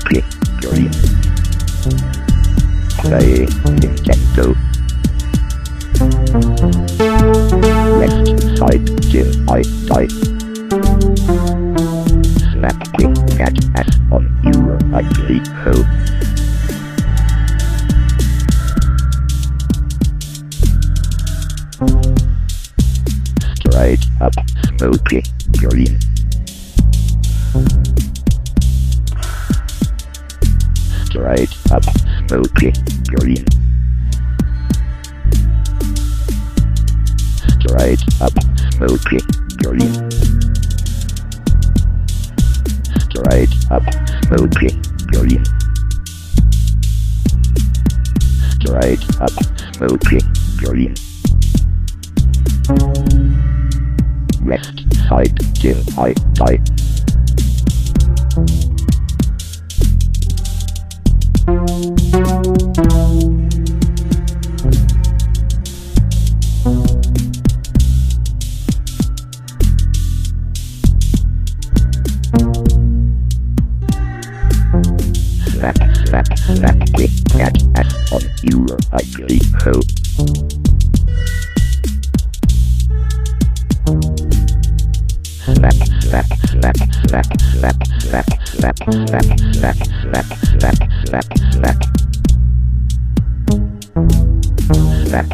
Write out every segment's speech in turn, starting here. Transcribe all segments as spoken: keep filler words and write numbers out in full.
smoky, green. Play Nintendo. Left side till I die. Slap king cat ass on your ugly hoe. Straight up smoky, green. Straight up smoky, green. Straight up smoky, green. Straight up smoky, green. Straight up smoky, green. Left side till I die. Slap, slap, slap, quick cat ass on your ugly hoe. Slap, slap, slap, slap, slap, slap, slap, slap, slap, slap, slap, slap. Slap.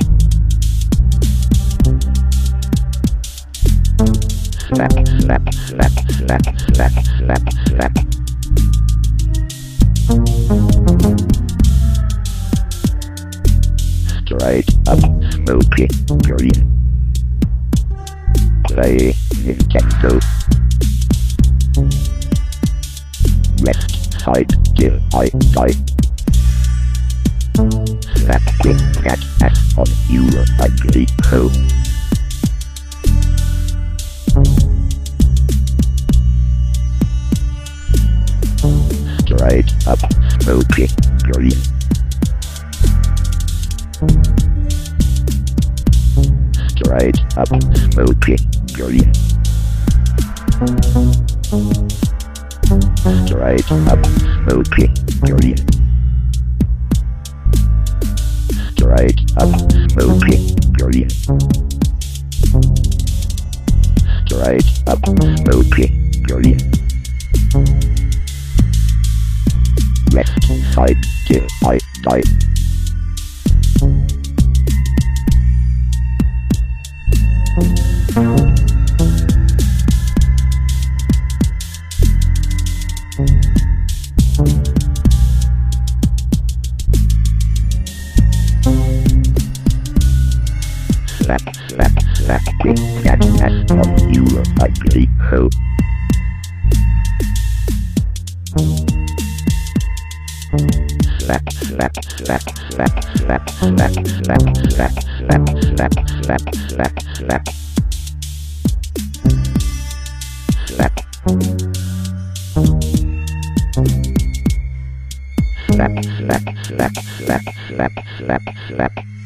Slap, slap, slap, slap, slap, slap, slap. Straight up smoky, green. Play Nintendo. Left side till I die. Slap king cat ass on your ugly hoe. Straight up smoky, green. Straight up smoky, green. Straight up smoky, green. Straight up smoky, green. Straight up smoky, green. Left side till I die. Slap, slap, slap, quick cat ass on your ugly hoe. Slap, slap, slap, slap, slap, slap, slap, slap, slap, slap, slap, slap, slap. Slap. Slap, slap, slap, slap, slap, slap, slap.